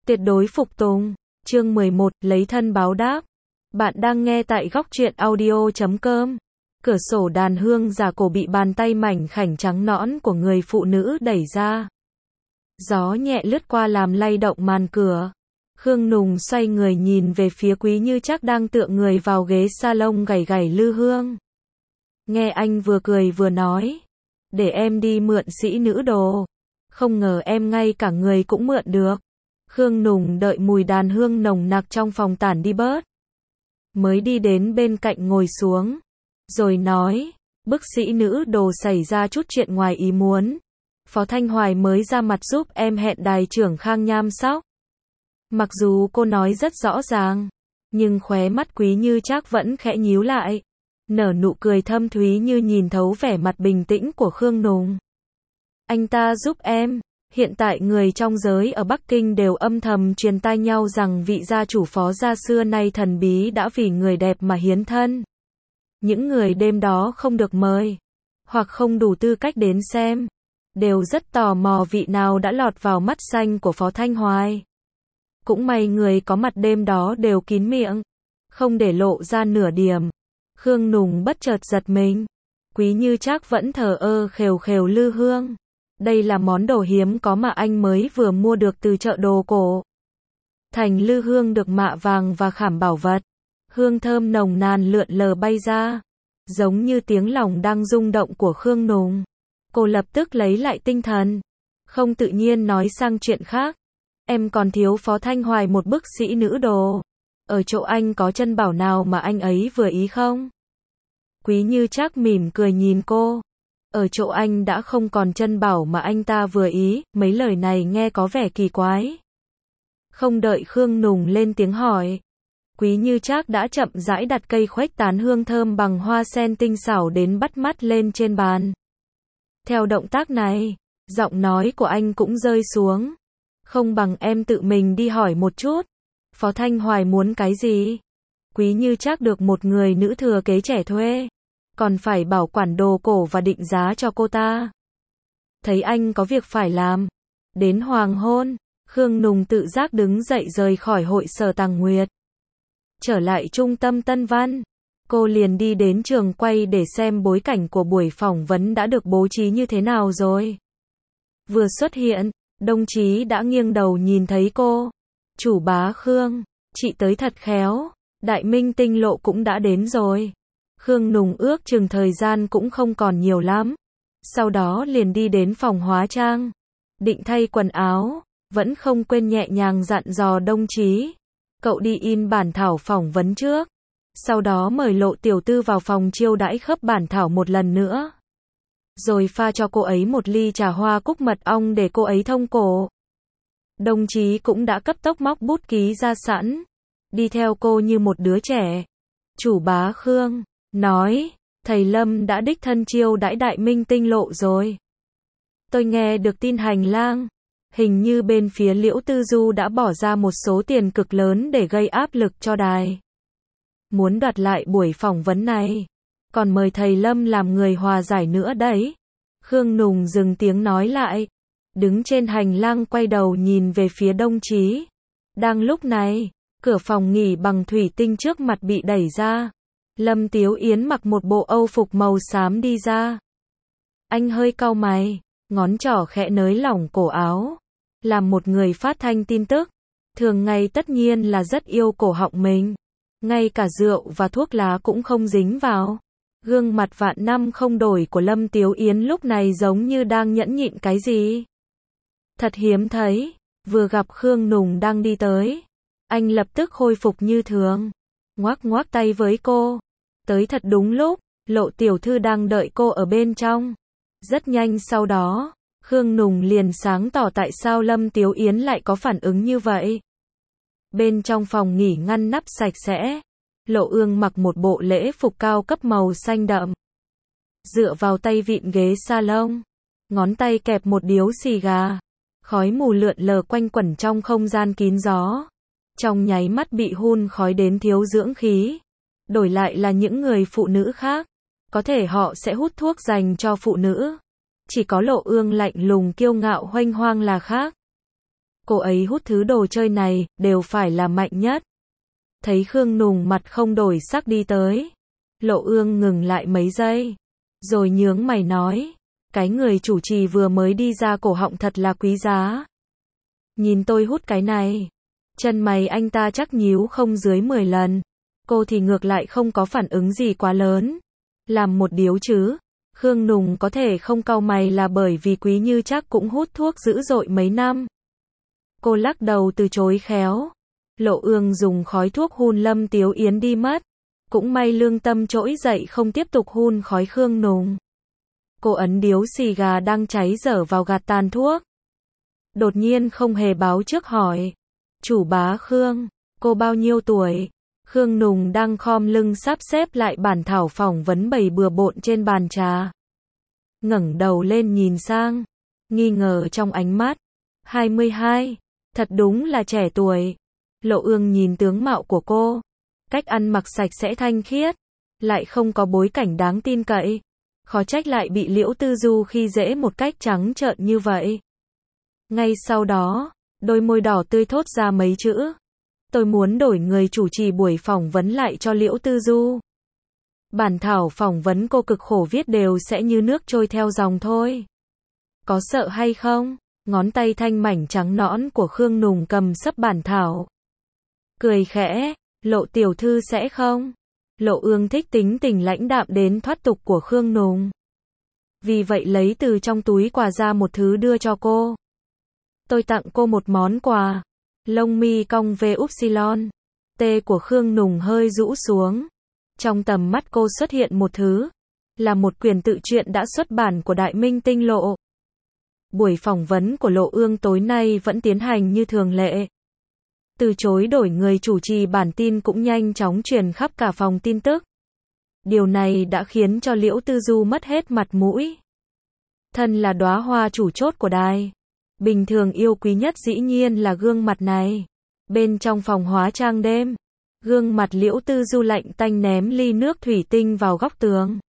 Tuyệt đối phục tùng. Chương 11, lấy thân báo đáp. Bạn đang nghe tại góc truyện audio.com. Cửa sổ đàn hương giả cổ bị bàn tay mảnh khảnh trắng nõn của người phụ nữ đẩy ra. Gió nhẹ lướt qua làm lay động màn cửa. Khương Nùng xoay người nhìn về phía Quý Như Trác đang tựa người vào ghế salon gảy gảy lư hương. Nghe anh vừa cười vừa nói. Để em đi mượn sĩ nữ đồ. Không ngờ em ngay cả người cũng mượn được. Khương Nùng đợi mùi đàn hương nồng nặc trong phòng tản đi bớt. Mới đi đến bên cạnh ngồi xuống. Rồi nói, bức sĩ nữ đồ xảy ra chút chuyện ngoài ý muốn. Phó Thanh Hoài mới ra mặt giúp em hẹn đài trưởng Khang Nham Sóc. Mặc dù cô nói rất rõ ràng, nhưng khóe mắt Quý Như Trác vẫn khẽ nhíu lại. Nở nụ cười thâm thúy như nhìn thấu vẻ mặt bình tĩnh của Khương Nùng. Anh ta giúp em. Hiện tại người trong giới ở Bắc Kinh đều âm thầm truyền tai nhau rằng vị gia chủ Phó gia xưa nay thần bí đã vì người đẹp mà hiến thân. Những người đêm đó không được mời, hoặc không đủ tư cách đến xem, đều rất tò mò vị nào đã lọt vào mắt xanh của Phó Thanh Hoài. Cũng may người có mặt đêm đó đều kín miệng, không để lộ ra nửa điểm. Khương Nùng bất chợt giật mình. Quý Như Trác vẫn thờ ơ khều khều lư hương. Đây là món đồ hiếm có mà anh mới vừa mua được từ chợ đồ cổ. Thành lư hương được mạ vàng và khảm bảo vật. Hương thơm nồng nàn lượn lờ bay ra. Giống như tiếng lòng đang rung động của Khương Nùng. Cô lập tức lấy lại tinh thần. Không tự nhiên nói sang chuyện khác. Em còn thiếu Phó Thanh Hoài một bức sĩ nữ đồ. Ở chỗ anh có chân bảo nào mà anh ấy vừa ý không? Quý Như Trác mỉm cười nhìn cô. Ở chỗ anh đã không còn chân bảo mà anh ta vừa ý. Mấy lời này nghe có vẻ kỳ quái. Không đợi Khương Nùng lên tiếng hỏi, Quý Như Trác đã chậm rãi đặt cây khuếch tán hương thơm bằng hoa sen tinh xảo đến bắt mắt lên trên bàn. Theo động tác này, giọng nói của anh cũng rơi xuống. Không bằng em tự mình đi hỏi một chút. Phó Thanh Hoài muốn cái gì? Quý Như Trác được một người nữ thừa kế trẻ thuê, còn phải bảo quản đồ cổ và định giá cho cô ta. Thấy anh có việc phải làm. Đến hoàng hôn, Khương Nùng tự giác đứng dậy rời khỏi hội sở Tàng Nguyệt. Trở lại trung tâm Tân Văn, cô liền đi đến trường quay để xem bối cảnh của buổi phỏng vấn đã được bố trí như thế nào rồi. Vừa xuất hiện, đồng chí đã nghiêng đầu nhìn thấy cô. Chủ bá Khương, chị tới thật khéo, đại minh tinh lộ cũng đã đến rồi. Khương Nùng ước chừng thời gian cũng không còn nhiều lắm. Sau đó liền đi đến phòng hóa trang, định thay quần áo, vẫn không quên nhẹ nhàng dặn dò đồng chí. Cậu đi in bản thảo phỏng vấn trước, sau đó mời Lộ tiểu thư vào phòng chiêu đãi khớp bản thảo một lần nữa. Rồi pha cho cô ấy một ly trà hoa cúc mật ong để cô ấy thông cổ. Đồng chí cũng đã cấp tốc móc bút ký ra sẵn, đi theo cô như một đứa trẻ. Chủ bá Khương nói, thầy Lâm đã đích thân chiêu đãi đại minh tinh Lộ rồi. Tôi nghe được tin hành lang, hình như bên phía Liễu Tư Du đã bỏ ra một số tiền cực lớn để gây áp lực cho đài. Muốn đoạt lại buổi phỏng vấn này, còn mời thầy Lâm làm người hòa giải nữa đấy. Khương Nùng dừng tiếng nói lại, đứng trên hành lang quay đầu nhìn về phía đồng chí. Đang lúc này, cửa phòng nghỉ bằng thủy tinh trước mặt bị đẩy ra. Lâm Tiếu Yến mặc một bộ âu phục màu xám đi ra. Anh hơi cau mày, ngón trỏ khẽ nới lỏng cổ áo. Làm một người phát thanh tin tức, thường ngày tất nhiên là rất yêu cổ họng mình. Ngay cả rượu và thuốc lá cũng không dính vào. Gương mặt vạn năm không đổi của Lâm Tiếu Yến lúc này giống như đang nhẫn nhịn cái gì. Thật hiếm thấy, vừa gặp Khương Nùng đang đi tới, anh lập tức khôi phục như thường, ngoắc ngoắc tay với cô. Tới thật đúng lúc, Lộ tiểu thư đang đợi cô ở bên trong. Rất nhanh sau đó, Khương Nùng liền sáng tỏ tại sao Lâm Tiếu Yến lại có phản ứng như vậy. Bên trong phòng nghỉ ngăn nắp sạch sẽ, Lộ Ương mặc một bộ lễ phục cao cấp màu xanh đậm. Dựa vào tay vịn ghế salon, ngón tay kẹp một điếu xì gà. Khói mù lượn lờ quanh quẩn trong không gian kín gió. Trong nháy mắt bị hun khói đến thiếu dưỡng khí. Đổi lại là những người phụ nữ khác, có thể họ sẽ hút thuốc dành cho phụ nữ. Chỉ có Lộ Ương lạnh lùng kiêu ngạo huênh hoang là khác. Cô ấy hút thứ đồ chơi này, đều phải là mạnh nhất. Thấy Khương Nùng mặt không đổi sắc đi tới. Lộ Ương ngừng lại mấy giây. Rồi nhướng mày nói. Cái người chủ trì vừa mới đi ra cổ họng thật là quý giá. Nhìn tôi hút cái này. Chân mày anh ta chắc nhíu không dưới 10 lần. Cô thì ngược lại không có phản ứng gì quá lớn. Làm một điếu chứ. Khương Nùng có thể không cau mày là bởi vì Quý Như chắc cũng hút thuốc dữ dội mấy năm. Cô lắc đầu từ chối khéo. Lộ Ương dùng khói thuốc hun Lâm Tiếu Yến đi mất. Cũng may lương tâm trỗi dậy không tiếp tục hun khói Khương Nùng. Cô ấn điếu xì gà đang cháy dở vào gạt tàn thuốc. Đột nhiên không hề báo trước hỏi. Chủ bá Khương, cô bao nhiêu tuổi? Khương Nùng đang khom lưng sắp xếp lại bản thảo phỏng vấn bày bừa bộn trên bàn trà. Ngẩng đầu lên nhìn sang. Nghi ngờ trong ánh mắt. 22. Thật đúng là trẻ tuổi. Lộ Ương nhìn tướng mạo của cô. Cách ăn mặc sạch sẽ thanh khiết. Lại không có bối cảnh đáng tin cậy. Khó trách lại bị Liễu Tư Du khi dễ một cách trắng trợn như vậy. Ngay sau đó, đôi môi đỏ tươi thốt ra mấy chữ. Tôi muốn đổi người chủ trì buổi phỏng vấn lại cho Liễu Tư Du. Bản thảo phỏng vấn cô cực khổ viết đều sẽ như nước trôi theo dòng thôi. Có sợ hay không? Ngón tay thanh mảnh trắng nõn của Khương Nùng cầm sấp bản thảo. Cười khẽ, Lộ tiểu thư sẽ không? Lộ Ương thích tính tình lãnh đạm đến thoát tục của Khương Nùng. Vì vậy lấy từ trong túi quà ra một thứ đưa cho cô. Tôi tặng cô một món quà. Lông mi cong về upsilon. T của Khương Nùng hơi rũ xuống. Trong tầm mắt cô xuất hiện một thứ. Là một quyển tự truyện đã xuất bản của đại minh tinh Lộ. Buổi phỏng vấn của Lộ Ương tối nay vẫn tiến hành như thường lệ. Từ chối đổi người chủ trì bản tin cũng nhanh chóng truyền khắp cả phòng tin tức. Điều này đã khiến cho Liễu Tư Du mất hết mặt mũi. Thân là đóa hoa chủ chốt của đài. Bình thường yêu quý nhất dĩ nhiên là gương mặt này. Bên trong phòng hóa trang đêm, gương mặt Liễu Tư Du lạnh tanh ném ly nước thủy tinh vào góc tường.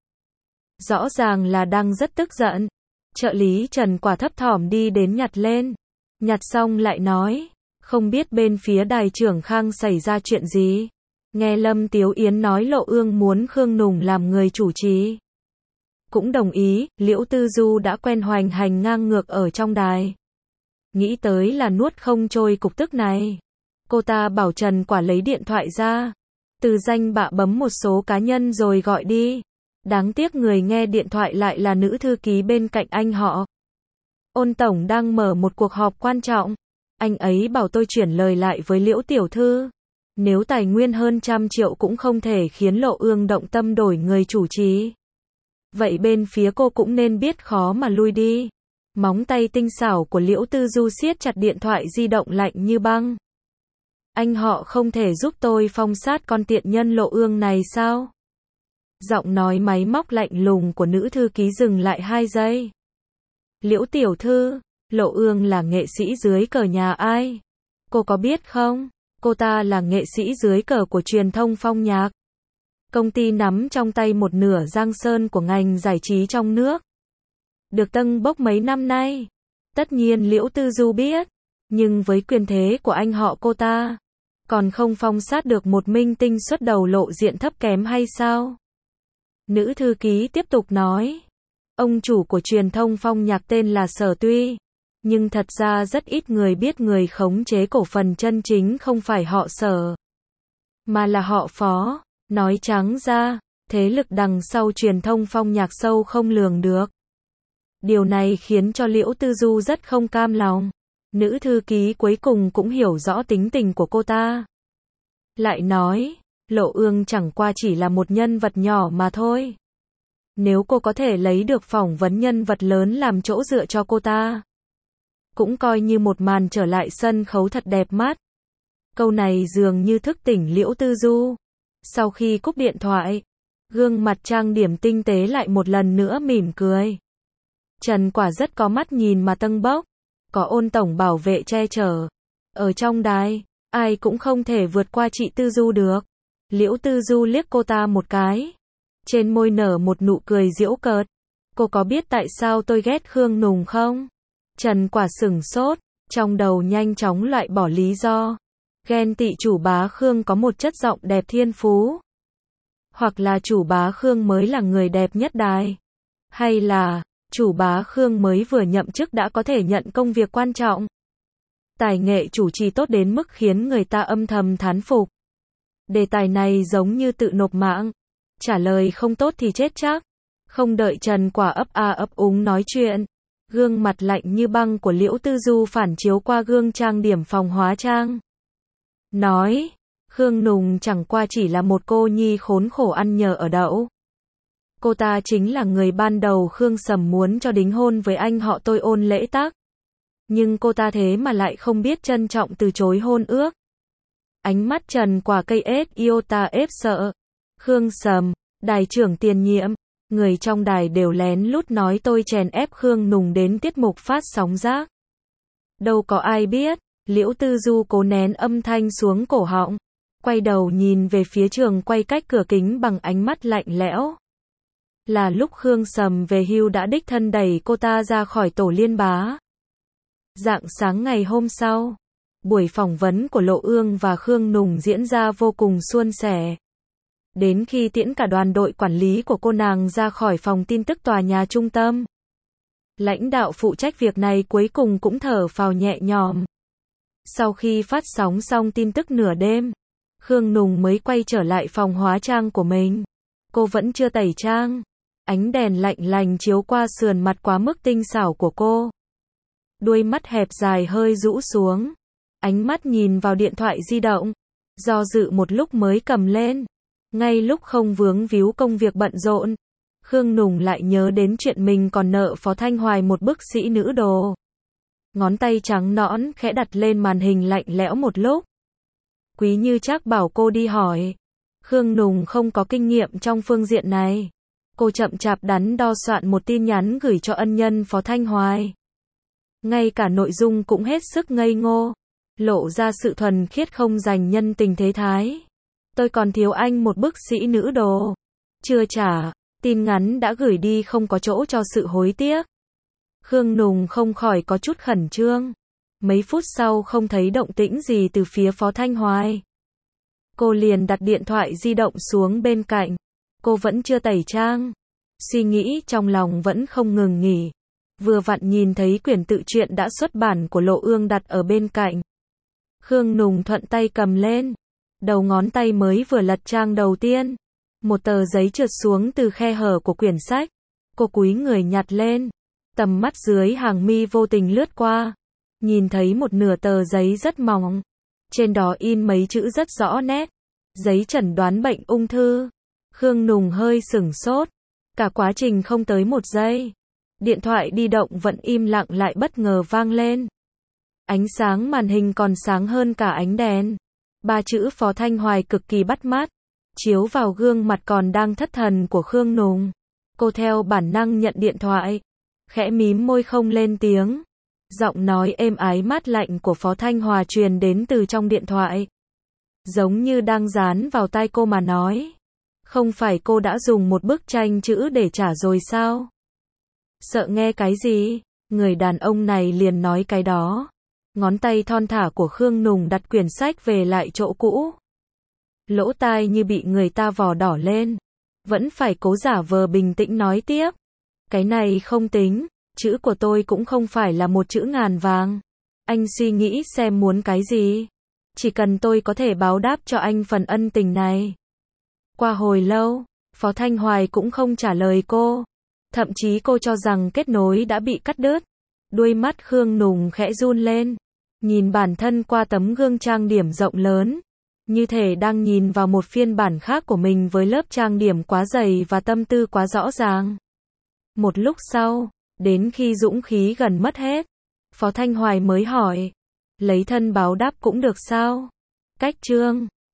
Rõ ràng là đang rất tức giận. Trợ lý Trần Quả thấp thỏm đi đến nhặt lên. Nhặt xong lại nói, không biết bên phía đài trưởng Khang xảy ra chuyện gì. Nghe Lâm Tiếu Yến nói Lộ Ương muốn Khương Nùng làm người chủ trì. Cũng đồng ý, Liễu Tư Du đã quen hoành hành ngang ngược ở trong đài. Nghĩ tới là nuốt không trôi cục tức này. Cô ta bảo Trần Quả lấy điện thoại ra. Từ danh bạ bấm một số cá nhân rồi gọi đi. Đáng tiếc người nghe điện thoại lại là nữ thư ký bên cạnh anh họ. Ôn tổng đang mở một cuộc họp quan trọng. Anh ấy bảo tôi chuyển lời lại với Liễu tiểu thư. Nếu tài nguyên hơn 100 triệu cũng không thể khiến Lộ Ương động tâm đổi người chủ trì. Vậy bên phía cô cũng nên biết khó mà lui đi. Móng tay tinh xảo của Liễu Tư Du siết chặt điện thoại di động lạnh như băng. Anh họ không thể giúp tôi phong sát con tiện nhân Lộ Ương này sao? Giọng nói máy móc lạnh lùng của nữ thư ký dừng lại 2 giây. Liễu tiểu thư, Lộ Ương là nghệ sĩ dưới cờ nhà ai? Cô có biết không? Cô ta là nghệ sĩ dưới cờ của truyền thông Phong Nhạc. Công ty nắm trong tay một nửa giang sơn của ngành giải trí trong nước. Được tâng bốc mấy năm nay. Tất nhiên Liễu Tư Du biết. Nhưng với quyền thế của anh họ cô ta, còn không phong sát được một minh tinh xuất đầu lộ diện thấp kém hay sao? Nữ thư ký tiếp tục nói. Ông chủ của truyền thông Phong Nhạc tên là Sở Tuy. Nhưng thật ra rất ít người biết người khống chế cổ phần chân chính không phải họ Sở, mà là họ Phó. Nói trắng ra, thế lực đằng sau truyền thông Phong Nhạc sâu không lường được. Điều này khiến cho Liễu Tư Du rất không cam lòng. Nữ thư ký cuối cùng cũng hiểu rõ tính tình của cô ta. Lại nói, Lộ Ương chẳng qua chỉ là một nhân vật nhỏ mà thôi. Nếu cô có thể lấy được phỏng vấn nhân vật lớn làm chỗ dựa cho cô ta, cũng coi như một màn trở lại sân khấu thật đẹp mắt. Câu này dường như thức tỉnh Liễu Tư Du. Sau khi cúp điện thoại, gương mặt trang điểm tinh tế lại một lần nữa mỉm cười. Trần Quả rất có mắt nhìn mà tâng bốc. Có Ôn tổng bảo vệ che chở. Ở trong đài, ai cũng không thể vượt qua chị Tư Du được. Liễu Tư Du liếc cô ta một cái. Trên môi nở một nụ cười giễu cợt. Cô có biết tại sao tôi ghét Khương Nùng không? Trần Quả sửng sốt. Trong đầu nhanh chóng loại bỏ lý do. Ghen tị chủ bá Khương có một chất giọng đẹp thiên phú. Hoặc là chủ bá Khương mới là người đẹp nhất đài. Hay là, chủ bá Khương mới vừa nhậm chức đã có thể nhận công việc quan trọng. Tài nghệ chủ trì tốt đến mức khiến người ta âm thầm thán phục. Đề tài này giống như tự nộp mạng. Trả lời không tốt thì chết chắc. Không đợi Trần Quả ấp úng nói chuyện. Gương mặt lạnh như băng của Liễu Tư Du phản chiếu qua gương trang điểm phòng hóa trang. Nói, Khương Nùng chẳng qua chỉ là một cô nhi khốn khổ ăn nhờ ở đậu. Cô ta chính là người ban đầu Khương Sầm muốn cho đính hôn với anh họ tôi ôn lễ tác. Nhưng cô ta thế mà lại không biết trân trọng từ chối hôn ước. Ánh mắt Trần Quả cây ết yêu ta ép sợ. Khương Sầm, đài trưởng tiền nhiệm, người trong đài đều lén lút nói tôi chèn ép Khương Nùng đến tiết mục phát sóng rác. Đâu có ai biết, Liễu Tư Du cố nén âm thanh xuống cổ họng, quay đầu nhìn về phía trường quay cách cửa kính bằng ánh mắt lạnh lẽo. Là lúc Khương Sầm về hưu đã đích thân đẩy cô ta ra khỏi tổ liên bá. Rạng sáng ngày hôm sau, buổi phỏng vấn của Lộ Ương và Khương Nùng diễn ra vô cùng suôn sẻ. Đến khi tiễn cả đoàn đội quản lý của cô nàng ra khỏi phòng tin tức tòa nhà trung tâm, lãnh đạo phụ trách việc này cuối cùng cũng thở phào nhẹ nhõm. Sau khi phát sóng xong tin tức nửa đêm, Khương Nùng mới quay trở lại phòng hóa trang của mình. Cô vẫn chưa tẩy trang. Ánh đèn lạnh lành chiếu qua sườn mặt quá mức tinh xảo của cô. Đuôi mắt hẹp dài hơi rũ xuống. Ánh mắt nhìn vào điện thoại di động. Do dự một lúc mới cầm lên. Ngay lúc không vướng víu công việc bận rộn, Khương Nùng lại nhớ đến chuyện mình còn nợ Phó Thanh Hoài một bức sĩ nữ đồ. Ngón tay trắng nõn khẽ đặt lên màn hình lạnh lẽo một lúc. Quý Như Trác bảo cô đi hỏi. Khương Nùng không có kinh nghiệm trong phương diện này. Cô chậm chạp đắn đo soạn một tin nhắn gửi cho ân nhân Phó Thanh Hoài. Ngay cả nội dung cũng hết sức ngây ngô, lộ ra sự thuần khiết không dành nhân tình thế thái. Tôi còn thiếu anh một bức sĩ nữ đồ. Chưa trả, tin ngắn đã gửi đi không có chỗ cho sự hối tiếc. Khương Nùng không khỏi có chút khẩn trương. Mấy phút sau không thấy động tĩnh gì từ phía Phó Thanh Hoài. Cô liền đặt điện thoại di động xuống bên cạnh. Cô vẫn chưa tẩy trang. Suy nghĩ trong lòng vẫn không ngừng nghỉ. Vừa vặn nhìn thấy quyển tự truyện đã xuất bản của Lộ Ương đặt ở bên cạnh. Khương Nùng thuận tay cầm lên. Đầu ngón tay mới vừa lật trang đầu tiên. Một tờ giấy trượt xuống từ khe hở của quyển sách. Cô cúi người nhặt lên. Tầm mắt dưới hàng mi vô tình lướt qua. Nhìn thấy một nửa tờ giấy rất mỏng. Trên đó in mấy chữ rất rõ nét. Giấy chẩn đoán bệnh ung thư. Khương Nùng hơi sửng sốt. Cả quá trình không tới một giây. Điện thoại di động vẫn im lặng lại bất ngờ vang lên. Ánh sáng màn hình còn sáng hơn cả ánh đèn. 3 chữ Phó Thanh Hoài cực kỳ bắt mắt. Chiếu vào gương mặt còn đang thất thần của Khương Nùng. Cô theo bản năng nhận điện thoại. Khẽ mím môi không lên tiếng. Giọng nói êm ái mát lạnh của Phó Thanh Hoài truyền đến từ trong điện thoại. Giống như đang dán vào tai cô mà nói. Không phải cô đã dùng một bức tranh chữ để trả rồi sao? Sợ nghe cái gì? Người đàn ông này liền nói cái đó. Ngón tay thon thả của Khương Nùng đặt quyển sách về lại chỗ cũ. Lỗ tai như bị người ta vò đỏ lên. Vẫn phải cố giả vờ bình tĩnh nói tiếp. Cái này không tính, chữ của tôi cũng không phải là một chữ ngàn vàng. Anh suy nghĩ xem muốn cái gì. Chỉ cần tôi có thể báo đáp cho anh phần ân tình này. Qua hồi lâu, Phó Thanh Hoài cũng không trả lời cô. Thậm chí cô cho rằng kết nối đã bị cắt đứt. Đuôi mắt Khương Nùng khẽ run lên. Nhìn bản thân qua tấm gương trang điểm rộng lớn. Như thể đang nhìn vào một phiên bản khác của mình với lớp trang điểm quá dày và tâm tư quá rõ ràng. Một lúc sau, đến khi dũng khí gần mất hết, Phó Thanh Hoài mới hỏi. Lấy thân báo đáp cũng được sao? Cách chương